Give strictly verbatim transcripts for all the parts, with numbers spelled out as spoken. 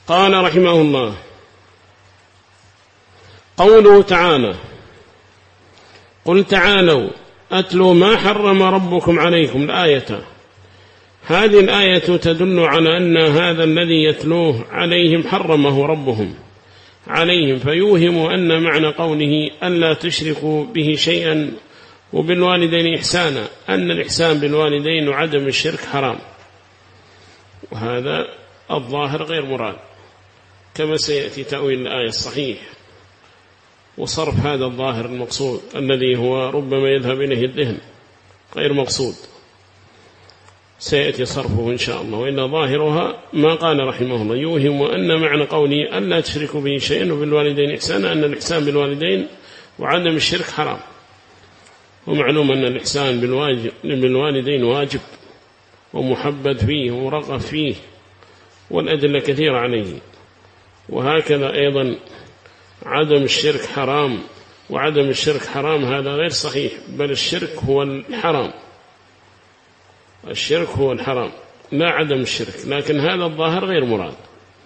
قال رحمه الله: قوله تعالى: قل تعالوا أتلوا ما حرم ربكم عليكم. الآية هذه الآية تدل على أن هذا الذي يتلوه عليهم حرمه ربهم عليهم، فيوهم أن معنى قوله ألا تشركوا به شيئا وبالوالدين إحسانا أن الإحسان بالوالدين وعدم الشرك حرام، وهذا الظاهر غير مراد كما سيأتي تأويل الآية الصحيح، وصرف هذا الظاهر المقصود الذي هو ربما يذهب إليه الذهن غير مقصود سيأتي صرفه إن شاء الله. وإن ظاهرها ما قال رحمه الله: يوهم أن معنى قوله ألا تشركوا به شيئا وبالوالدين إحسانا أن الإحسان بالوالدين وعدم الشرك حرام. ومعلوم أن الإحسان بالوالدين واجب ومحبب فيه ومرغب فيه، والأدلة كثيرة عليه. وهكذا أيضا عدم الشرك حرام، وعدم الشرك حرام هذا غير صحيح، بل الشرك هو الحرام، الشرك هو الحرام لا عدم الشرك، لكن هذا الظاهر غير مراد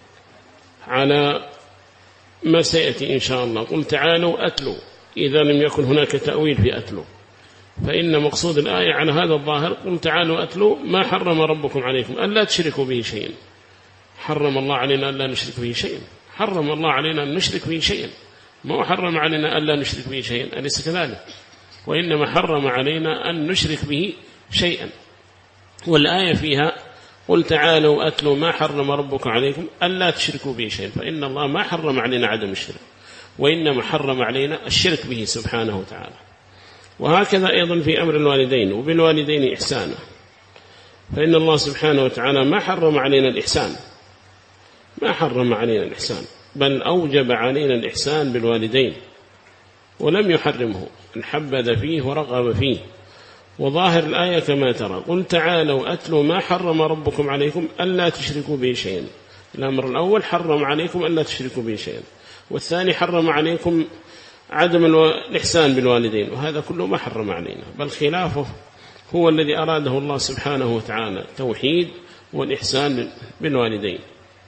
على ما سيأتي إن شاء الله. قل تعالوا أتلوا إذا لم يكن هناك تأويل في أتلوا، فإن مقصود الآية على هذا الظاهر: قل تعالوا أتلوا ما حرم ربكم عليكم ألا تشركوا به شيئا. حرم الله علينا ألا نشرك به شيئا، حرم الله علينا أن نشرك به شيئا، ما حرم علينا ألا نشرك به شيئا، أليس كذلك؟ وإنما حرم علينا أن نشرك به شيئا. والآية فيها: قل تعالوا أتلوا ما حرم ربكم عليكم ألا تشركوا به شيئا، فإن الله ما حرم علينا عدم الشرك، وإنما حرم علينا الشرك به سبحانه وتعالى. وهكذا أيضا في أمر الوالدين وبالوالدين إحسانا، فإن الله سبحانه وتعالى ما حرم علينا الإحسان، ما حرم علينا الإحسان، بل أوجب علينا الإحسان بالوالدين ولم يحرمه، حبذ فيه ورغب فيه. وظاهر الآية كما ترى: قل تعالوا أتلوا ما حرم ربكم عليكم ألا تشركوا به شيئا. الأمر الأول حرم عليكم ألا تشركوا به شيئا، والثاني حرم عليكم عدم الإحسان بالوالدين، وهذا كله ما حرم علينا، بل خلافه هو الذي أراده الله سبحانه وتعالى: توحيد والإحسان بالوالدين.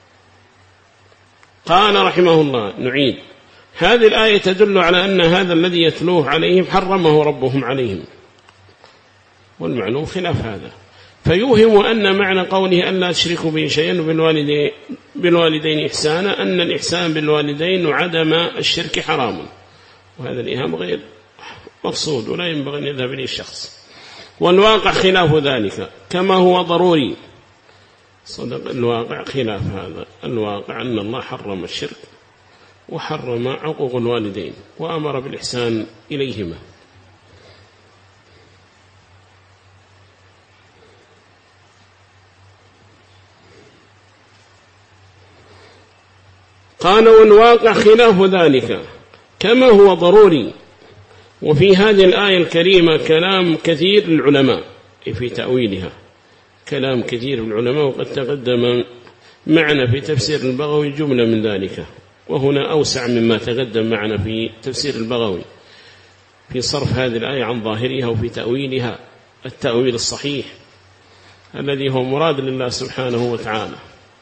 قال رحمه الله: نعيد: هذه الآية تدل على أن هذا الذي يتلوه عليهم حرمه ربهم عليهم، والمعلوم خلاف هذا، فيوهم أن معنى قوله ألا تشركوا به شيئا وبالوالدين بالوالدين إحسانا أن الإحسان بالوالدين وعدم الشرك حرام، وهذا الإيهام غير مقصود ولا ينبغي أن يذهب إليه الشخص. والواقع خلاف ذلك كما هو ضروري. صدق، الواقع خلاف هذا، الواقع أن الله حرم الشرك وحرم عقوق الوالدين وأمر بالإحسان إليهما. قال: والواقع خلاف ذلك كما هو ضروري. وفي هذه الآية الكريمة كلام كثير للعلماء في تأويلها، كلام كثير للعلماء، وقد تقدم معنا في تفسير البغوي جملة من ذلك، وهنا أوسع مما تقدم معنا في تفسير البغوي في صرف هذه الآية عن ظاهرها وفي تأويلها التأويل الصحيح الذي هو مراد لله سبحانه وتعالى.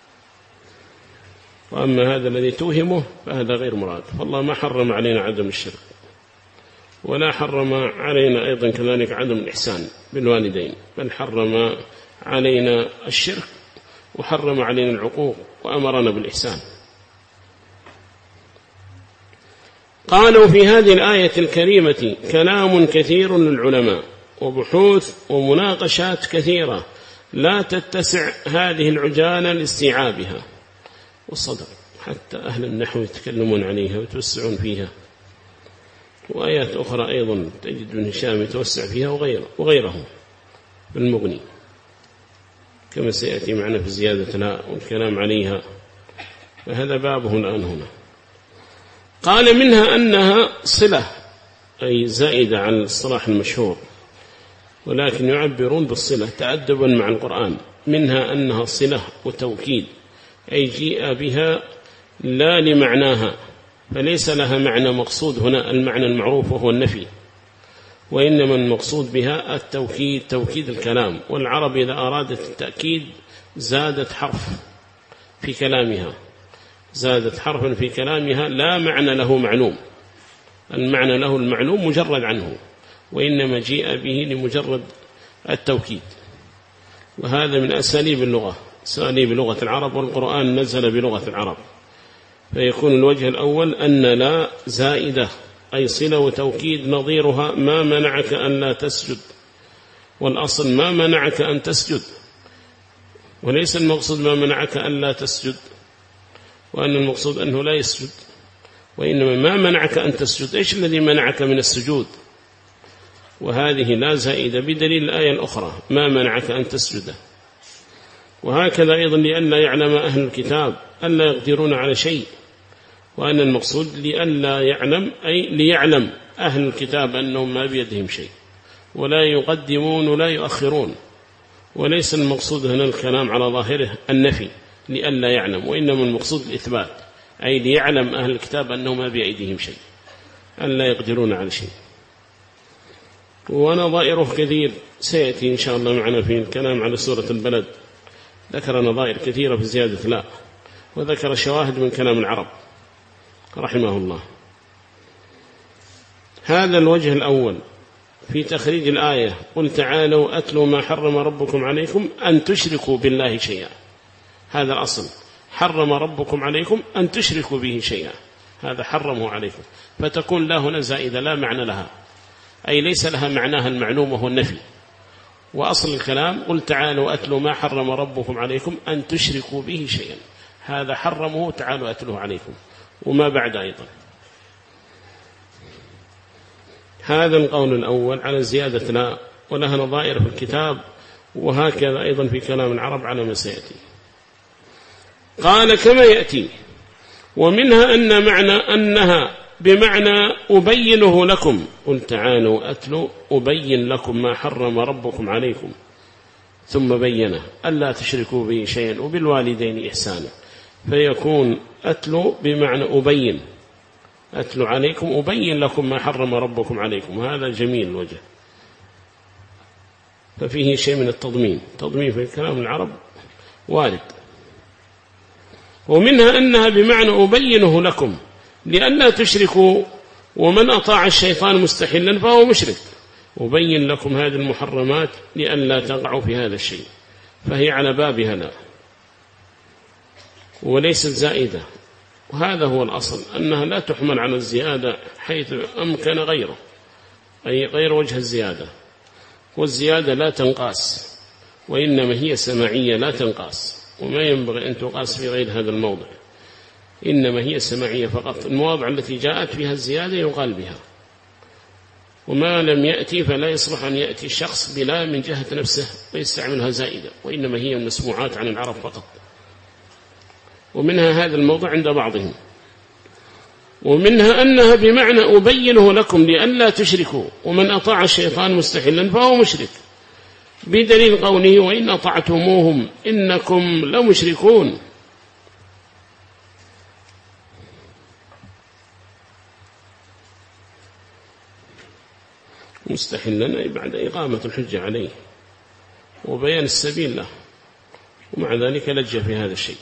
وأما هذا الذي توهمه فهذا غير مراد، فالله ما حرم علينا عدم الشرك، ولا حرم علينا أيضا كذلك عدم الإحسان بالوالدين، بل حرم علينا الشرك وحرم علينا العقوق وأمرنا بالإحسان. قالوا: في هذه الآية الكريمة كلام كثير للعلماء وبحوث ومناقشات كثيرة لا تتسع هذه العجالة لاستيعابها. والصدق حتى أهل النحو يتكلمون عليها ويتوسعون فيها، وآيات أخرى أيضا تجد ابن هشام يتوسع فيها وغيره وغيره بالمغني كما سيأتي معنا في زيادة لا والكلام عليها، فهذا بابه الآن هنا. قال: منها أنها صلة، أي زائدة عن الصلاح المشهور، ولكن يعبرون بالصلة تأدبا مع القرآن. منها أنها صلة وتوكيد، أي جيء بها لا لمعناها، فليس لها معنى مقصود هنا المعنى المعروف وهو النفي، وإنما المقصود بها التوكيد، توكيد الكلام. والعرب إذا أرادت التأكيد زادت حرف في كلامها، زادت حرفا في كلامها لا معنى له معلوم، المعنى له المعلوم مجرد عنه، وإنما جيء به لمجرد التوكيد. وهذا من أساليب اللغة، أساليب لغة العرب، والقرآن نزل بلغة العرب. فيكون الوجه الأول أن لا زائدة أي صلة وتوكيد نظيرها ما منعك أن لا تسجد، والأصل ما منعك أن تسجد، وليس المقصود ما منعك أن لا تسجد، وأن المقصود أنه لا يسجد، وإنما ما منعك أن تسجد، إيش الذي منعك من السجود؟ وهذه لا زائدة بدليل الآية الأخرى ما منعك أن تسجد. وهكذا أيضا لأن لا يعلم أهل الكتاب أن لا يقدرون على شيء، وأن المقصود لأن لا يعلم أي ليعلم أهل الكتاب أنهم ما بيدهم شيء، ولا يقدمون ولا يؤخرون، وليس المقصود هنا الكلام على ظاهره النفي لأن لا يعلم، وإنما المقصود الإثبات، أي ليعلم أهل الكتاب أنهم ما بأيديهم شيء، أن لا يقدرون على شيء. ونظائره كثير سيأتي إن شاء الله معنا في الكلام على سورة البلد، ذكر نظائر كثيرة في زيادة لا، وذكر شواهد من كلام العرب رحمه الله. هذا الوجه الأول في تخريج الآية، قل تعالوا أتلوا ما حرم ربكم عليكم أن تشركوا بالله شيئا. هذا الأصل، حرم ربكم عليكم أن تشركوا به شيئا، هذا حرمه عليكم، فتكون لا هنا زائدة لا معنى لها، أي ليس لها معناها المعلوم وهو النفي. وأصل الكلام قل تعالوا أتلوا ما حرم ربكم عليكم أن تشركوا به شيئا، هذا حرمه تعالوا أتلوه عليكم، وما بعد أيضا. هذا القول الأول على زيادة لا، ولها نظائر في الكتاب، وهكذا أيضا في كلام العرب على ما سيأتي. قال كما يأتي، ومنها أن معنى أنها بمعنى أبينه لكم، قل تعالوا أتلوا أبين لكم ما حرم ربكم عليكم، ثم بينه ألا تشركوا به شيئا وبالوالدين إحسانا، فيكون أتلوا بمعنى أبين، أتلو عليكم أبين لكم ما حرم ربكم عليكم، هذا جميل الوجه، ففيه شيء من التضمين، تضمين في كلام العرب وارد. ومنها أنها بمعنى أبينه لكم لئلا تشركوا، ومن أطاع الشيطان مستحلا فهو مشرك، أبين لكم هذه المحرمات لئلا تقعوا في هذا الشيء، فهي على بابها لا، وليست زائدة. وهذا هو الأصل، أنها لا تحمل على الزيادة حيث أمكن غيره، أي غير وجه الزيادة، والزيادة لا تنقاس، وإنما هي سماعية لا تنقاس، وما ينبغي أن تقاس في غير هذا الموضع، إنما هي سماعية فقط. المواضع التي جاءت فيها الزيادة يقال بها، وما لم يأتي فلا يصلح أن يأتي الشخص بلا من جهة نفسه ويستعملها زائدة، وإنما هي مسموعات عن العرب فقط. ومنها هذا الموضع عند بعضهم. ومنها أنها بمعنى أبينه لكم لئلا تشركوا، ومن أطاع الشيطان مستحلا فهو مشرك، بدليل قوله وإن أطعتموهم إنكم لمشركون. مستحلا أي بعد إقامة الحجة عليه وبيان السبيل له، ومع ذلك لجأ في هذا الشيء،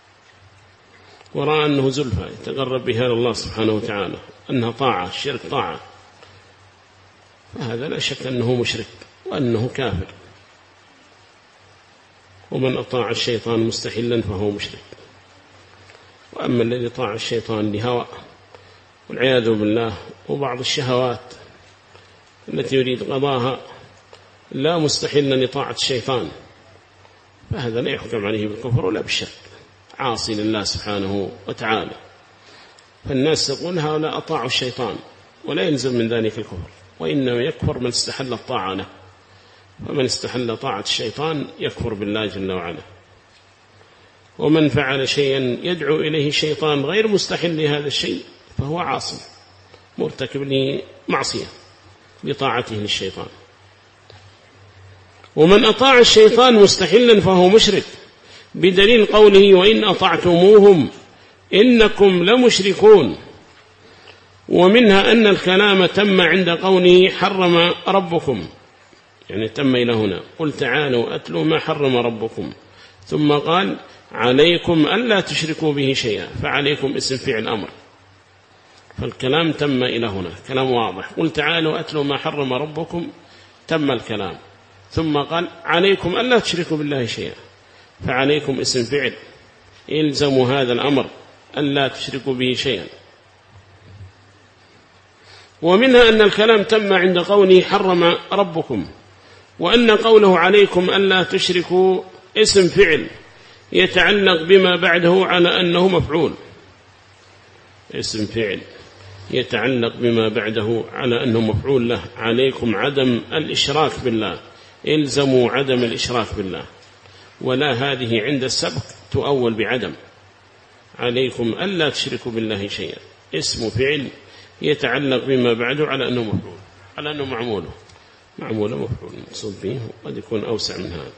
ورأى أنه زلفى يتقرب بها الله سبحانه وتعالى، أنها طاعة، الشرك طاعة، فهذا لا شك أنه مشرك وأنه كافر. ومن أطاع الشيطان مستحلا فهو مشرك. وأما الذي طاع الشيطان لهوى والعياذ بالله وبعض الشهوات التي يريد قضاها لا مستحلا لطاعة الشيطان، فهذا لا يحكم عليه بالكفر ولا بالشرك، عاصي لله سبحانه وتعالى. فالناس تقول هؤلاء أطاعوا الشيطان، ولا يلزم من ذلك الكفر، وإنما يكفر من استحل الطاعة له، ومن استحل طاعة الشيطان يكفر بالله جل وعلا. ومن فعل شيئا يدعو إليه الشيطان غير مستحل لهذا الشيء فهو عاصم مرتكب لمعصية بطاعته للشيطان. ومن أطاع الشيطان مستحلا فهو مشرك، بدليل قوله وإن أطعتموهم إنكم لمشركون. ومنها أن الكلام تم عند قوله حرم ربكم، يعني تم إلى هنا قل تعالوا أتلوا ما حرم ربكم، ثم قال عليكم ألا تشركوا به شيئا، فعليكم اسم فعل أمر، فالكلام تم إلى هنا كلام واضح. قل تعالوا أتلوا ما حرم ربكم، تم الكلام، ثم قال عليكم ألا تشركوا بالله شيئا، فعليكم اسم فعل إلزموا هذا الأمر ألا تشركوا به شيئا. ومنها أن الكلام تم عند قوله حرم ربكم، وأن قوله عليكم ألا تشركوا اسم فعل يتعلق بما بعده على أنه مفعول، اسم فعل يتعلق بما بعده على أنه مفعول له. عليكم عدم الإشراك بالله، إلزموا عدم الإشراك بالله، ولا هذه عند السبق تؤول بعدم. عليكم ألا تشركوا بالله شيئا، اسم فعل يتعلق بما بعده على أنه مفعول، على أنه معموله معموله مفعول مقصود به، قد يكون أوسع من هذا.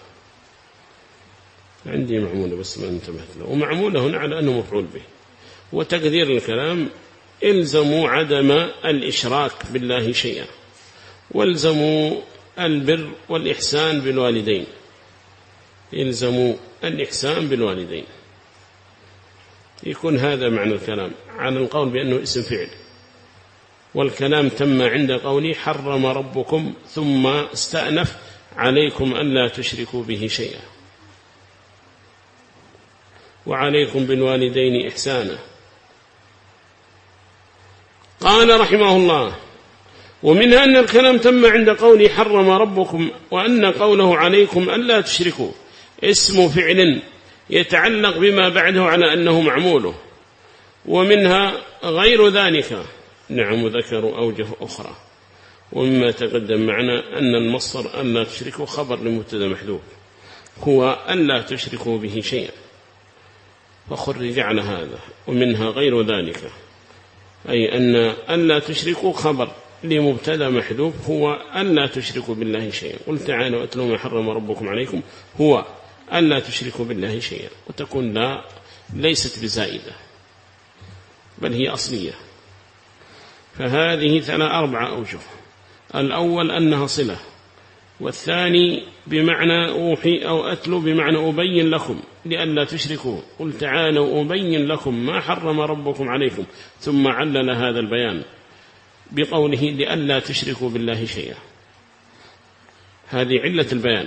عندي معموله بس ما انتبهت له، ومعموله هنا على أنه مفعول به. وتقدير الكلام إلزموا عدم الإشراك بالله شيئا، والزموا البر والإحسان بالوالدين، إلزموا الإحسان بالوالدين. يكون هذا معنى الكلام على القول بأنه اسم فعل. والكلام تم عند قولي حرم ربكم، ثم استأنف عليكم ألا تشركوا به شيئا، وعليكم بالوالدين إحسانا. قال رحمه الله: ومنها أن الكلام تم عند قولي حرم ربكم، وأن قوله عليكم ألا تشركوا اسم فعل يتعلق بما بعده على أنه معموله. ومنها غير ذلك، نعم ذكروا أوجه أخرى. ومما تقدم معنا أن المصدر ألا تشركوا خبر لمبتدا محذوف، هو ألا تشركوا به شيئا، فخرج على هذا. ومنها غير ذلك، أي أن ألا تشركوا خبر لمبتدا محذوف، هو ألا تشركوا بالله شيئا. قل تعالوا أتلوا ما حرم ربكم عليكم، هو ألا تشركوا بالله شيئا، وتكون لا ليست بزائدة بل هي أصلية. فهذه ثلاث أربع أوجه. الأول أنها صلة، والثاني بمعنى أوحي أو أتلو بمعنى أبين لكم لئلا تشركوا. قل تعالوا أبين لكم ما حرم ربكم عليكم، ثم علل هذا البيان بقوله لئلا تشركوا بالله شيئا، هذه علة البيان.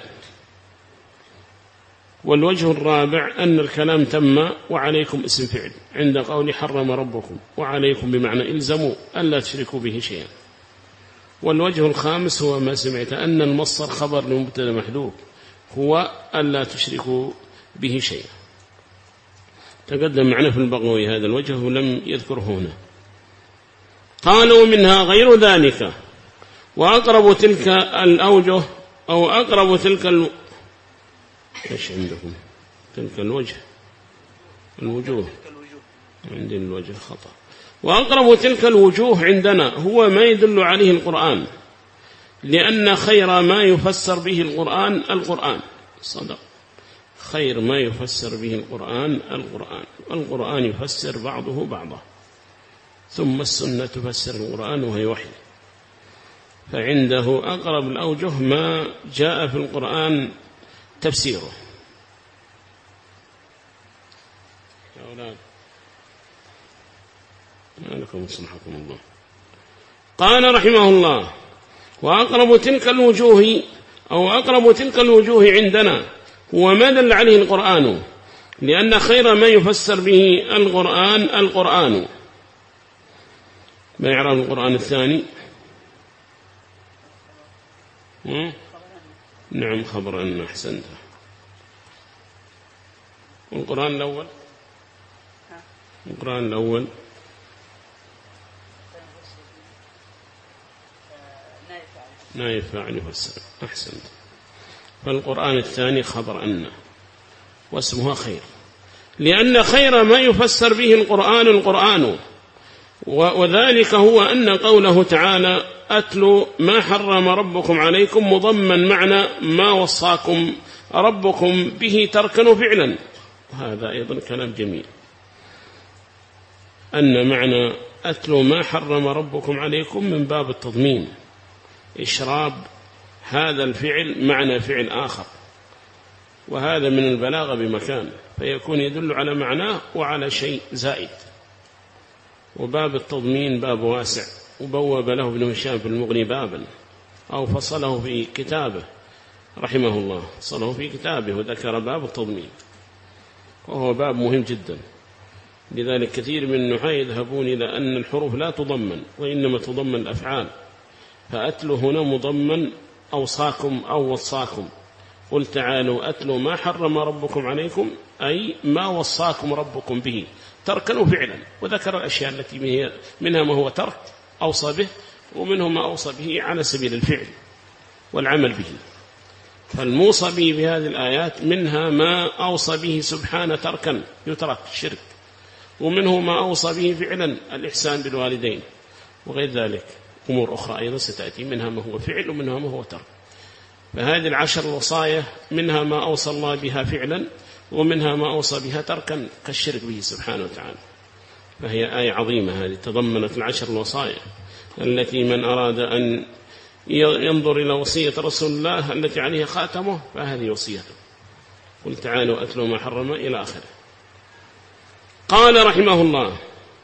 والوجه الرابع أن الكلام تم وعليكم اسم فعل عند قول حرم ربكم، وعليكم بمعنى إلزموا ألا تشركوا به شيئا. والوجه الخامس هو ما سمعت أن المصدر خبر لمبتدا محذوف، هو ألا تشركوا به شيئا. تقدم معنا في البغوي هذا الوجه ولم يذكره هنا. قالوا منها غير ذلك، وأقرب تلك الأوجه أو أقرب تلك ال... إيش عندكم؟ تلك الوجه الوجوه، عندنا الوجه خطأ. وأقرب تلك الوجوه عندنا هو ما يدل عليه القرآن، لأن خير ما يفسر به القرآن القرآن. صدق، خير ما يفسر به القرآن القرآن، والقرآن يفسر بعضه بعضه، ثم السنة تفسر القرآن وهي وحي. فعنده أقرب الأوجه ما جاء في القرآن تفسيره. يا أولاد ما لكم صنحكم الله. قال رحمه الله: وأقرب تلك الوجوه أو أقرب تلك الوجوه عندنا هو ما دل عليه القرآن، لأن خير ما يفسر به القرآن القرآن. ما يعرف القرآن الثاني؟ نعم خبر أن أحسنت. والقرآن الأول القرآن الأول نائب فاعل يفسر، أحسنت. فالقرآن الثاني خبر أن، واسمها خير، لأن خير ما يفسر به القرآن القرآن. وذلك هو أن قوله تعالى أتلوا ما حرم ربكم عليكم مضمن معنى ما وصاكم ربكم به تركا فعلا. هذا أيضا كلام جميل، أن معنى أتلوا ما حرم ربكم عليكم من باب التضمين، إشراب هذا الفعل معنى فعل آخر، وهذا من البلاغة بمكان، فيكون يدل على معناه وعلى شيء زائد. وباب التضمين باب واسع، وبوب له ابن هشام في المغني بابا، أو فصله في كتابه رحمه الله، فصله في كتابه وذكر باب التضمين، وهو باب مهم جدا. لذلك كثير من النحاة يذهبون إلى أن الحروف لا تضمن، وإنما تضمن الأفعال، فأتلو هنا مضمن أوصاكم أو وصاكم. قل تعالوا أتلوا ما حرم ربكم عليكم، أي ما وصاكم ربكم به تركا وفعلا، وذكر الأشياء التي منها ما هو ترك أوصى به، ومنه ما أوصى به على سبيل الفعل والعمل به. فالموصى به بهذه الآيات منها ما أوصى به سبحانه تركا يترك الشرك، ومنه ما أوصى به فعلا الإحسان بالوالدين، وغير ذلك أمور أخرى أيضا ستأتي، منها ما هو فعل ومنها ما هو ترك. فهذه العشر الوصايا منها ما أوصى الله بها فعلا، ومنها ما أوصى بها تركا كالشرك به سبحانه وتعالى. فهي آية عظيمة هذه، تضمنت العشر الوصايا التي من أراد أن ينظر إلى وصية رسول الله التي عليها خاتمه فهذه وصيته. قل تعالوا أتلوا ما حرم إلى آخره. قال رحمه الله: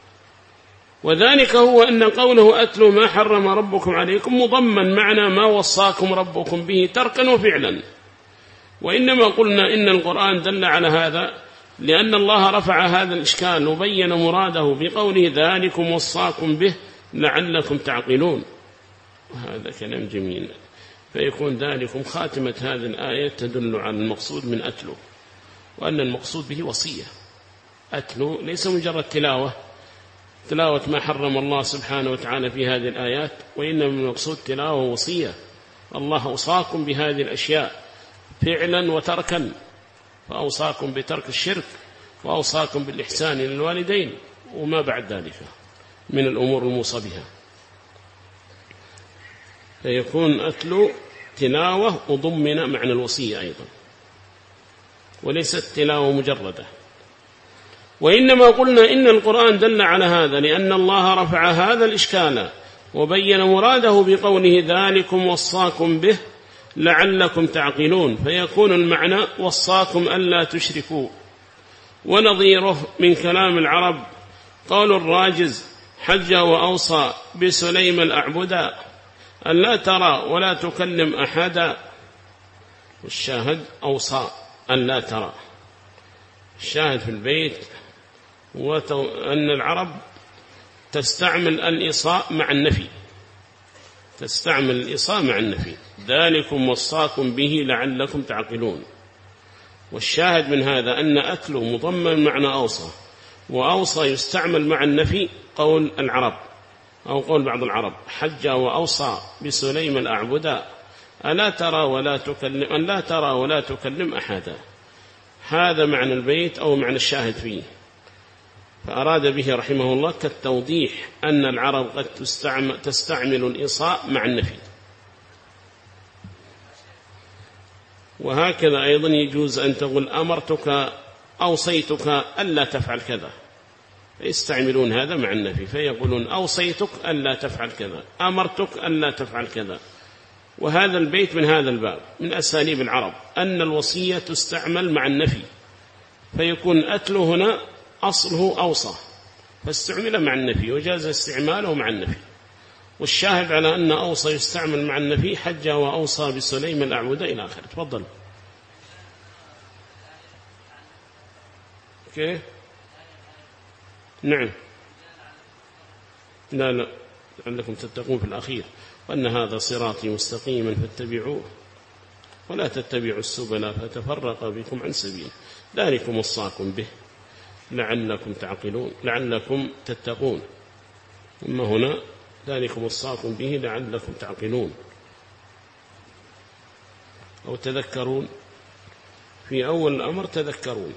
وذلك هو أن قوله أتلوا ما حرم ربكم عليكم مضمن معنى ما وصاكم ربكم به تركا وفعلا. وإنما قلنا إن القرآن دل على هذا لأن الله رفع هذا الإشكال وبين مراده بقوله ذلكم وصاكم به لعلكم تعقلون. وهذا كلام جميل، فيكون ذلكم خاتمة هذه الآية تدل على المقصود من أتلو، وأن المقصود به وصية. أتلو ليس مجرد تلاوة تلاوة ما حرم الله سبحانه وتعالى في هذه الآيات، وإنما المقصود تلاوة وصية. الله أوصاكم بهذه الأشياء فعلا وتركا، فأوصاكم بترك الشرك، وأوصاكم بالإحسان للوالدين، وما بعد ذلك من الأمور الموصى بها. فيكون أتلو تلاوة وضمن معنى الوصية أيضا، وليست تلاوة مجردة. وإنما قلنا إن القرآن دل على هذا لأن الله رفع هذا الإشكال وبين مراده بقوله ذلكم وصاكم به لعلكم تعقلون، فيكون المعنى وصاكم ألا تشركوا. ونظيره من كلام العرب قول الراجز حج وأوصى بسليم الأعبدا ألا ترى ولا تكلم أحدا. والشاهد أوصى ألا ترى. الشاهد في البيت وأن العرب تستعمل الإصاء مع النفي، تستعمل الإصاء مع النفي. ذلكم وصاكم به لعلكم تعقلون. والشاهد من هذا أن أتلو مضمن معنى أوصى، وأوصى يستعمل مع النفي قول العرب أو قول بعض العرب حج وأوصى بسليم الأعبدا ألا ترى ولا تكلم أن لا ترى ولا تكلم أحدا. هذا معنى البيت أو معنى الشاهد فيه. فأراد به رحمه الله كالتوضيح أن العرب قد تستعمل, تستعمل الإصاء مع النفي. وهكذا أيضا يجوز أن تقول أمرتك أوصيتك ألا تفعل كذا، فيستعملون هذا مع النفي، فيقولون أوصيتك ألا تفعل كذا، أمرتك ألا تفعل كذا. وهذا البيت من هذا الباب من أساليب العرب أن الوصية تستعمل مع النفي، فيكون أتلو هنا أصله أوصى فاستعمل مع النفي وجاز استعماله مع النفي. والشاهد على أن أوصى يستعمل مع النفي حج وأوصى بسليم الأعبد إلى آخره. تفضل. كيف؟ نعم. لا لا لعلكم تتقون في الأخير، وأن هذا صراطي مستقيما فاتبعوه ولا تتبعوا السبل فتفرق بكم عن سبيله ذلكم وصاكم به لعلكم تعقلون لعلكم تتقون. أما هنا ذلكم وصاكم به لعلكم تعقلون أو تذكرون. في أول الأمر تذكرون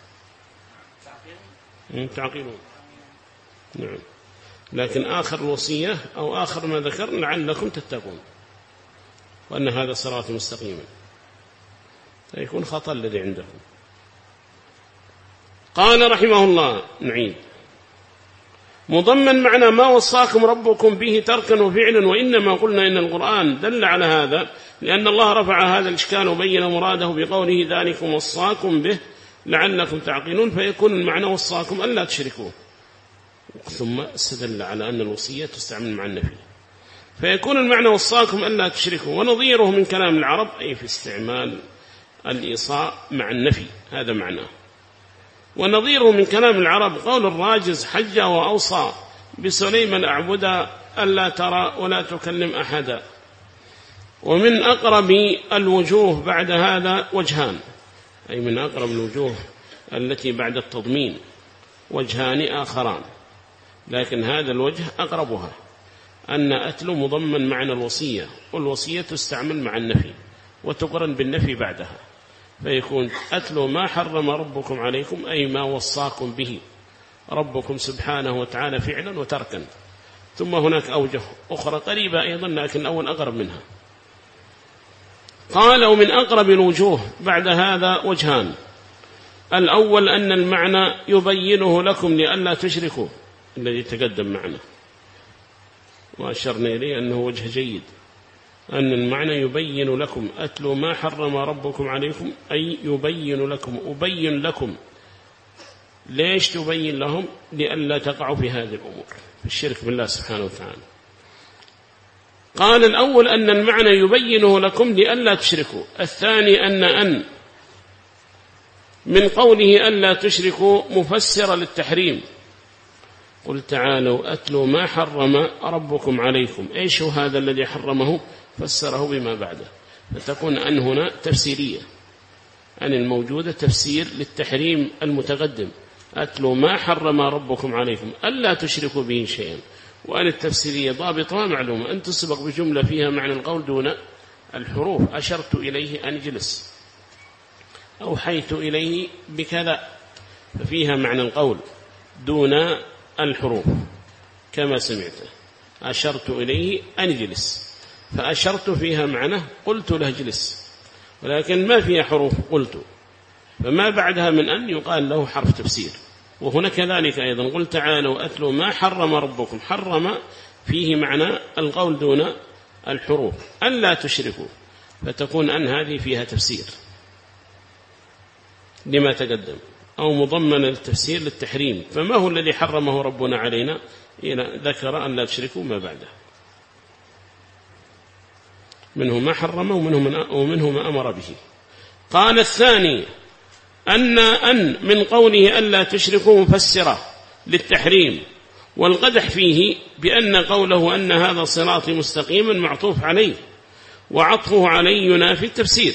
تعقلون، نعم. لكن آخر الوصية أو آخر ما ذكر لعلكم تتقون، وأن هذا صراط مستقيما، فيكون خطأ الذي عندكم. قال رحمه الله نعيد مضمن معنى ما وصاكم ربكم به تركا وفعلا. وإنما قلنا إن القرآن دل على هذا لأن الله رفع هذا الإشكال وبين مراده بقوله ذلكم وصاكم به لعلكم تعقلون، فيكون المعنى وصاكم ألا تشركوا، ثم استدل على أن الوصية تستعمل مع النفي، فيكون المعنى وصاكم ألا تشركوا. ونظيره من كلام العرب أي في استعمال الإيصاء مع النفي، هذا معناه. ونظيره من كلام العرب قول الراجز حج وأوصى بسليم الأعبد ألا ترى ولا تكلم أحدا. ومن أقرب الوجوه بعد هذا وجهان، أي من أقرب الوجوه التي بعد التضمين وجهان آخران، لكن هذا الوجه أقربها، أن أتلو مضمن معنى الوصية، والوصية تستعمل مع النفي وتقرن بالنفي بعدها، فيكون أتلو ما حرم ربكم عليكم أي ما وصاكم به ربكم سبحانه وتعالى فعلا وتركا. ثم هناك أوجه أخرى قريبة أيضا، لكن أول أقرب منها. قال ومن أقرب الوجوه بعد هذا وجهان، الأول أن المعنى يبينه لكم لئلا تشركوا الذي تقدم معنا وأشرنا إليه أنه وجه جيد، أن المعنى يبين لكم أتلو ما حرم ربكم عليكم أي يبين لكم، أبين لكم. ليش تبين لهم؟ لئلا تقعوا في هذه الأمور في الشرك بالله سبحانه وتعالى. قال الأول أن المعنى يبينه لكم لئلا تشركوا. الثاني أن أن من قوله ألا تشركوا مفسرة للتحريم. قل تعالوا أتلوا ما حرم ربكم عليكم، إيش هو هذا الذي حرمه؟ فسره بما بعده، فتكون أن هنا تفسيرية، أن الموجودة تفسير للتحريم المتقدم، أتلوا ما حرم ربكم عليكم ألا تشركوا به شيئا. وأن التفسيرية ضابطها معلومة، أن تسبق بجملة فيها معنى القول دون الحروف، أشرت إليه أن جلس، أوحيت إليه بكذا، ففيها معنى القول دون الحروف كما سمعت، أشرت إليه أن جلس، فأشرت فيها معنى قلت له جلس، ولكن ما فيها حروف قلت، فما بعدها من أن يقال له حرف تفسير. وهنا كذلك أيضا قل تعالوا أتلوا ما حرم ربكم، حرم فيه معنى القول دون الحروف ألا تشركوا، فتكون أن هذه فيها تفسير لما تقدم، أو مضمن التفسير للتحريم. فما هو الذي حرمه ربنا علينا؟ ذكر أن لا تشركوا ما بعده، منه ما حرم ومنه ما أمر به. قال الثاني أن أن من قوله ألا تشركوا مفسرة للتحريم، والقدح فيه بأن قوله أن هذا صراطي مستقيما معطوف عليه، وعطفه عليه ينافي التفسير،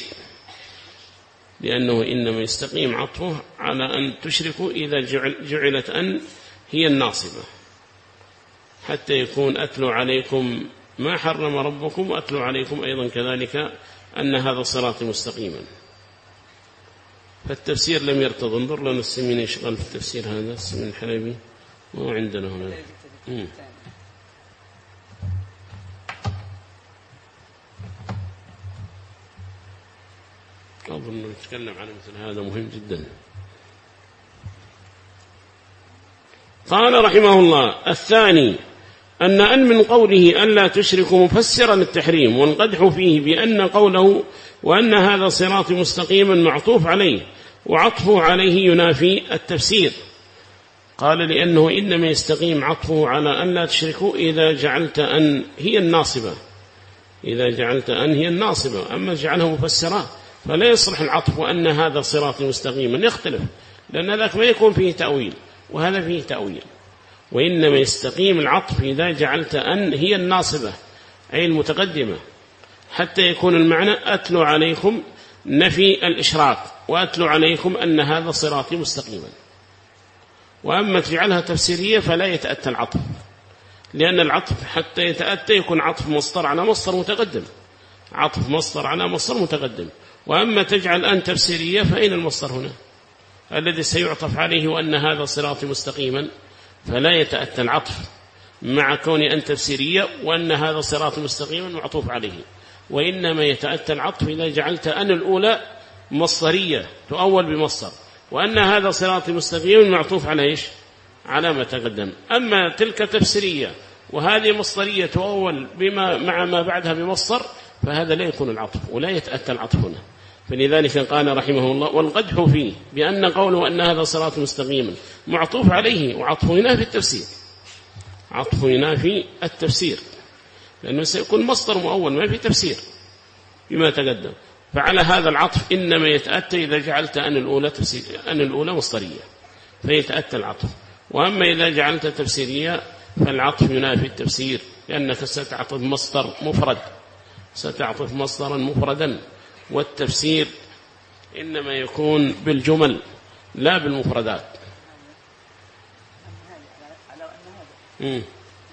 لأنه إنما يستقيم عطفه على أن تشركوا إذا جعلت أن هي الناصبة، حتى يكون أتلو عليكم ما حرم ربكم، وأتلو عليكم أيضا كذلك أن هذا صراطي مستقيما. فالتفسير لم يرتض. انظر لنا السمين يشغل في التفسير هذا السمين الحلبي، ما عندنا هنا. مم. أظن نتكلم عن مثل هذا مهم جدا. قال رحمه الله الثاني أن أن من قوله ألا تشركوا مفسرا التحريم، وانقدح فيه بأن قوله وأن هذا صراط مستقيما معطوف عليه، وعطفه عليه ينافي التفسير. قال لأنه إنما يستقيم عطفه على أن لا تشركوا إذا جعلت أن هي الناصبة، إذا جعلت أن هي الناصبة، أما جعلها مفسرة فلا يصلح العطف وأن هذا صراط مستقيما، يختلف، لأن ذاك ما يكون فيه تأويل وهذا فيه تأويل. وإنما يستقيم العطف إذا جعلت أن هي الناصبة أي المتقدمة، حتى يكون المعنى أتلو عليكم نفي الإشراك، وأتلو عليكم أن هذا صراطي مستقيما. وأما تجعلها تفسيرية فلا يتأتى العطف، لأن العطف حتى يتأتى يكون عطف مصدر على مصدر متقدم، عطف مصدر على مصدر متقدم. وأما تجعل أن تفسيرية فأين المصدر هنا الذي سيعطف عليه وأن هذا صراطي مستقيما؟ فلا يتأتى العطف مع كون أن تفسيرية وأن هذا صراطي مستقيما معطوف عليه، وإنما يتأتى العطف إذا جعلت أن الأولى مصدرية تؤول بمصدر، وأن هذا صراطي مستقيما معطوف على إيش؟ على ما تقدم. أما تلك تفسيرية وهذه مصدرية تؤول بما مع ما بعدها بمصدر، فهذا لا يكون العطف ولا يتأتى العطف هنا. فلذلك قال رحمه الله والقدح فيه بأن قوله أن هذا صراط مستقيما معطوف عليه، وعطف هنا في التفسير، عطف هنا في التفسير، لأنه سيكون مصدر مؤول ما في تفسير بما تقدم. فعلى هذا العطف إنما يتأتى إذا جعلت أن الأولى تفسير أن الأولى مصدرية فيتأتى العطف. وأما إذا جعلت تفسيرية فالعطف ينافي التفسير، لأنك ستعطف مصدر مفرد، ستعطف مصدرا مفردا، والتفسير إنما يكون بالجمل لا بالمفردات. مم.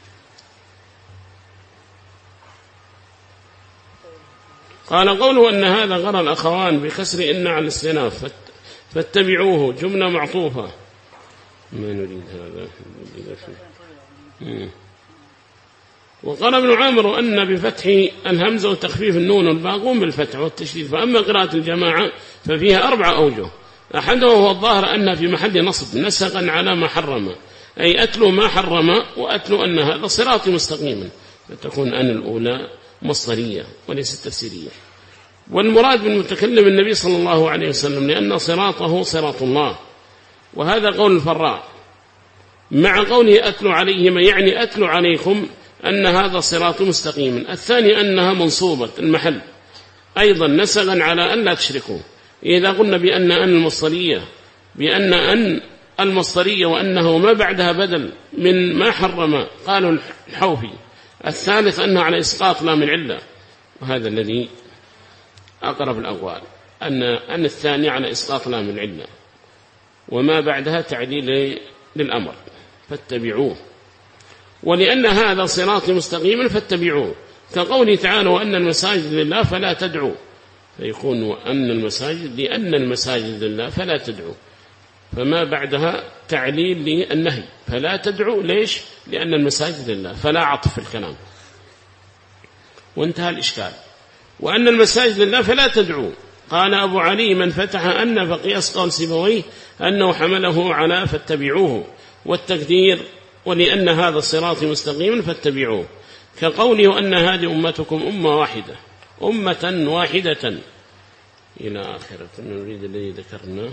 قال قوله أن هذا غرى الأخوان بكسر إن على الاستئناف فاتبعوه جملة معطوفة. ما نريد هذا. مم. وقال ابن عامر أن بفتح الهمزة وتخفيف النون والباقون بالفتح والتشديد. فأما قراءة الجماعة ففيها أربع أوجه، أحدها هو الظاهر أنها في محل نصب نسقا على ما حرم، أي أتلو ما حرم وأتلو أن هذا صراط مستقيما، فتكون أن الأولى مصدرية وليست تفسيرية. والمراد بالمتكلم النبي صلى الله عليه وسلم، لأن صراطه صراط الله، وهذا قول الفراء مع قوله أتلو عليهم، يعني أتلو عليكم أن هذا صراط مستقيم. الثاني أنها منصوبة المحل أيضا نسغا على أن لا تشركوا. إذا قلنا بأن أن المصدرية بأن أن المصدرية وأنه ما بعدها بدل من ما حرم قالوا الحوفي. الثالث أنه على إسقاط لام العلة، وهذا الذي أقرب الأقوال، أن أن الثاني على إسقاط لام العلة وما بعدها تعديل للأمر فاتبعوه. ولأن هذا صراط مستقيما فاتبعوه، كقوله تعالى وأن المساجد لله فلا تدعوا، فيكون وأن المساجد لأن المساجد لله فلا تدعوا، فما بعدها تعليل للنهي فلا تدعوا. ليش؟ لأن المساجد لله، فلا عطف في الكلام وانتهى الإشكال. وأن المساجد لله فلا تدعوا، قال أبو علي من فتح أن فقياس قول سيبويه أنه حمله على فاتبعوه، والتقدير ولأن هذا الصراط مستقيما فاتبعوه، كقوله أن هذه أمتكم أمة واحدة أمة واحدة إلى آخرة. نريد الذي ذكرناه.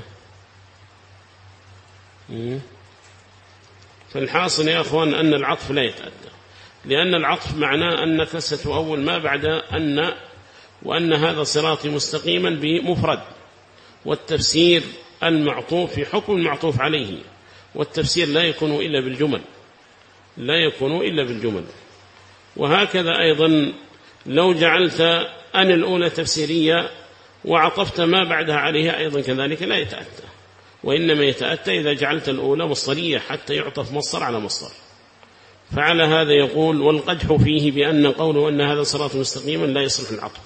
فالحاصل يا أخوان أن العطف لا يتأدى، لأن العطف معناه أنك ستؤول ما بعد أن وأن هذا صراطي مستقيما بمفرد، والتفسير المعطوف في حكم المعطوف عليه، والتفسير لا يكون إلا بالجمل لا يكون إلا بالجمل. وهكذا أيضا لو جعلت أن الأولى تفسيرية وعطفت ما بعدها عليها أيضا كذلك لا يتأتى، وإنما يتأتى إذا جعلت الأولى مصدرية حتى يعطف مصدر على مصدر. فعلى هذا يقول والقدح فيه بأن قوله أن هذا صراط مستقيما لا يصرف العطف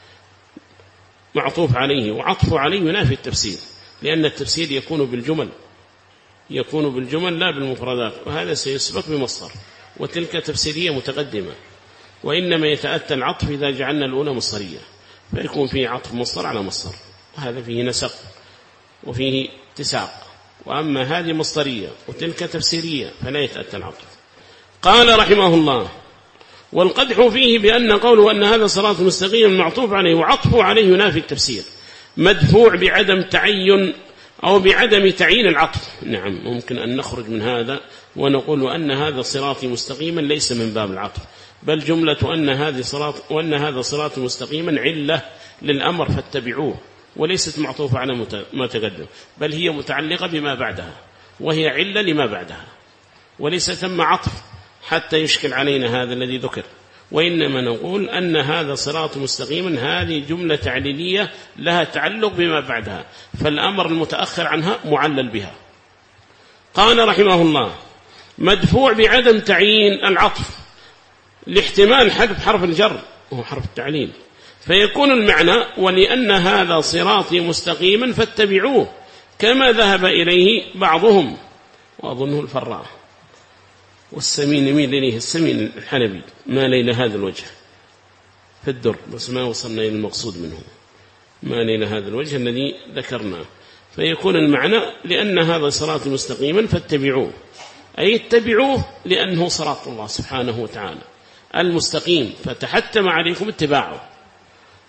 معطوف عليه، وعطف عليه ينافي التفسير، لأن التفسير يكون بالجمل يكون بالجمل لا بالمفردات، وهذا سيسبق بمصدر، وتلك تفسيرية متقدمة. وإنما يتأتى العطف إذا جعلنا الأولى مصدرية، فيكون فيه عطف مصدر على مصدر، وهذا فيه نسق وفيه اتساق. وأما هذه مصدرية وتلك تفسيرية فلا يتأتى العطف. قال رحمه الله والقدح فيه بأن قوله أن هذا صراط مستقيم معطوف عليه وعطفه عليه ينافي التفسير، مدفوع بعدم تعين أو بعدم تعيين العطف. نعم، ممكن أن نخرج من هذا ونقول أن هذا صراط مستقيما ليس من باب العطف، بل جملة أن هذه صراط وأن هذا صراط مستقيما علة للأمر فاتبعوه، وليست معطوفة على ما تقدم، بل هي متعلقة بما بعدها، وهي علة لما بعدها، وليس ثم عطف حتى يشكل علينا هذا الذي ذكر. وإنما نقول أن هذا صراط مستقيما هذه جملة تعليلية لها تعلق بما بعدها، فالأمر المتأخر عنها معلل بها. قال رحمه الله مدفوع بعدم تعيين العطف لاحتمال حذف حرف الجر وهو حرف التعليل، فيكون المعنى ولأن هذا صراطي مستقيما فاتبعوه، كما ذهب إليه بعضهم وأظنه الفراء والسمين يميل إليه السمين الحنبي ما ليل هذا الوجه في الدر، بس ما وصلنا إلى المقصود منه، ما ليل هذا الوجه الذي ذكرناه. فيكون المعنى لأن هذا صراط مستقيما فاتبعوه، أي اتبعوه لأنه صراط الله سبحانه وتعالى المستقيم، فتحتم عليكم اتباعه،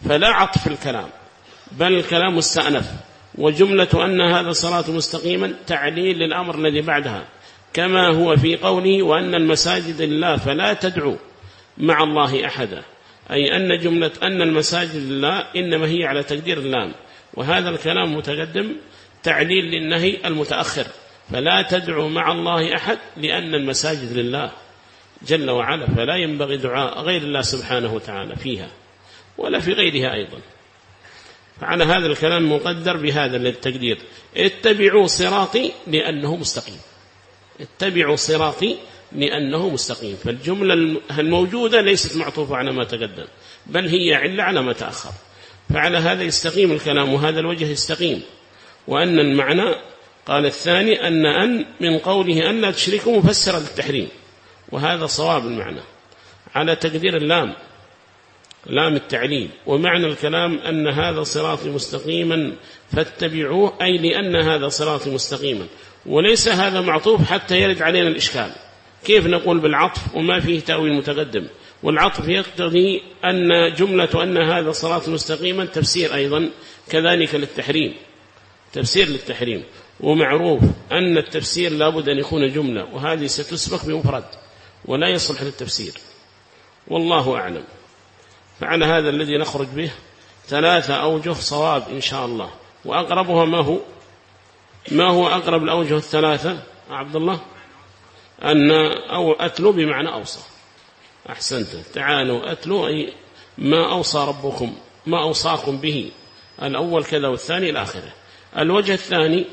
فلا عطف الكلام، بل الكلام مستأنف. وجملة أن هذا صراط مستقيما تعليل للأمر الذي بعدها، كما هو في قوله وأن المساجد لله فلا تدعوا مع الله أحدا، أي أن جملة أن المساجد لله إنما هي على تقدير اللام، وهذا الكلام متقدم تعليل للنهي المتأخر، فلا تدعوا مع الله أحد، لأن المساجد لله جل وعلا، فلا ينبغي دعاء غير الله سبحانه وتعالى فيها ولا في غيرها أيضا. فعلى هذا الكلام مقدر بهذا التقدير: اتبعوا صراطي لأنه مستقيم، اتبعوا صراطي لأنه مستقيم. فالجملة الموجودة ليست معطوفة على ما تقدم، بل هي علة على ما تأخر، فعلى هذا يستقيم الكلام، وهذا الوجه يستقيم. وأن المعنى قال الثاني أن أن من قوله أن لا تشركوا مفسرة للتحريم، وهذا صواب المعنى على تقدير اللام، لام التعليل. ومعنى الكلام أن هذا صراطي مستقيما فاتبعوه، أي لأن هذا صراطي مستقيما، وليس هذا معطوف حتى يرد علينا الإشكال، كيف نقول بالعطف وما فيه تأويل متقدم؟ والعطف يقتضي أن جملة أن هذا صراط مستقيما تفسير أيضا كذلك للتحريم، تفسير للتحريم. ومعروف أن التفسير لابد أن يكون جملة، وهذه ستسبق بمفرد ولا يصلح للتفسير، والله أعلم. فعلى هذا الذي نخرج به ثلاثة أوجه صواب إن شاء الله، وأقربها ما هو ما هو أقرب الأوجه الثلاثة عبد الله؟ أن أو أتلو بمعنى أوصى. أحسنت، تعالوا أتلو أي ما أوصى ربكم، ما أوصاكم به، الأول كذا والثاني الآخرة. الوجه الثاني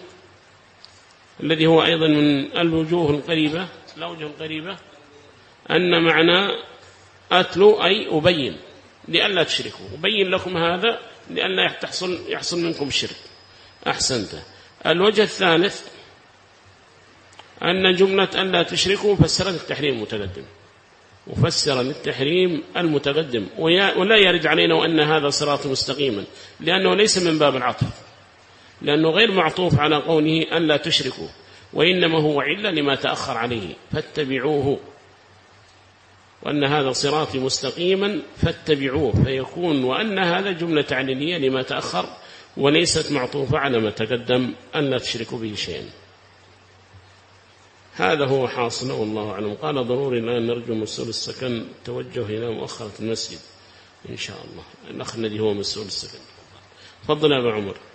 الذي هو أيضا من الوجوه القريبة، الأوجه القريبة، أن معنى أتلو أي أبين لئلا تشركوا، أبين لكم هذا لئلا تحصل يحصل منكم الشرك. أحسنت. الوجه الثالث أن جملة أن لا تشركوا مفسرة التحريم المتقدم، مفسرة للتحريم المتقدم، ولا يرد علينا وأن هذا صراط مستقيما، لأنه ليس من باب العطف، لأنه غير معطوف على قوله أن لا تشركوا، وإنما هو علة لما تأخر عليه، فاتبعوه، وأن هذا صراطي مستقيما فاتبعوه، فيكون وأن هذا جملة تعليلية لما تأخر، وليست معطوفة على ما تقدم أن لا تشركوا به شيئا. هذا هو حاصل، والله أعلم. قال ضروري الآن نرجو مسؤول السكن توجه إلى مؤخرة المسجد إن شاء الله. الأخ الذي هو مسؤول السكن، فضل أبا عمر.